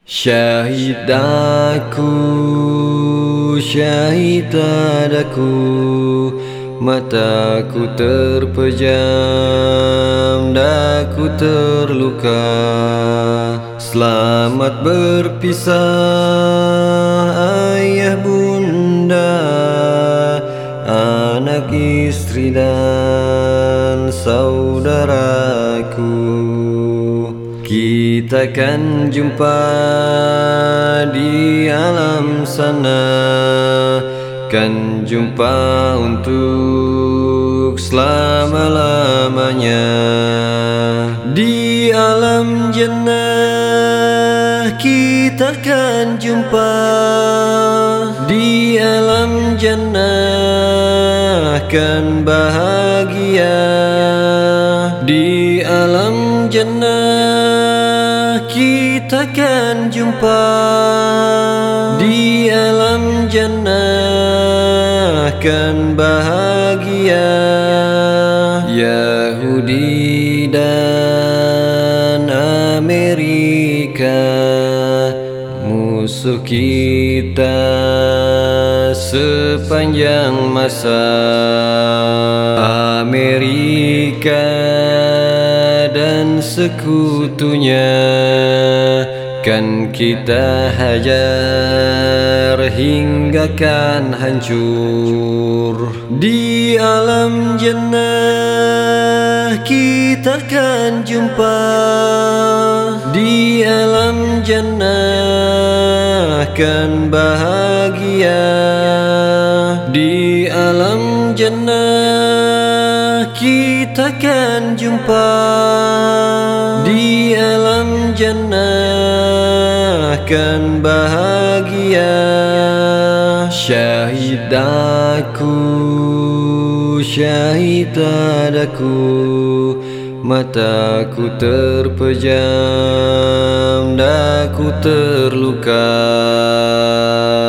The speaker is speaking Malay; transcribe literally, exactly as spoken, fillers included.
Syahid aku, syahid aku, mataku terpejam, daku terluka. Selamat berpisah ayah bunda, anak istri dan saudaraku. Kita akan jumpa di alam sana, kan jumpa untuk selama-lamanya. Di alam jannah kita akan jumpa, di alam jannah kan bahagia. Di alam jannah kita akan jumpa, di alam jannah kan bahagia. Yahudi dan Amerika musuh kita sepanjang masa. Amerika dan sekutunya kan kita hajar hingga kan hancur. Di alam jannah kita kan jumpa, di alam jannah kan bahagia. Di alam jannah kita kan jumpa, di alam jannah kan bahagia. Syahid aku, syahid aku, mataku terpejam, daku terluka.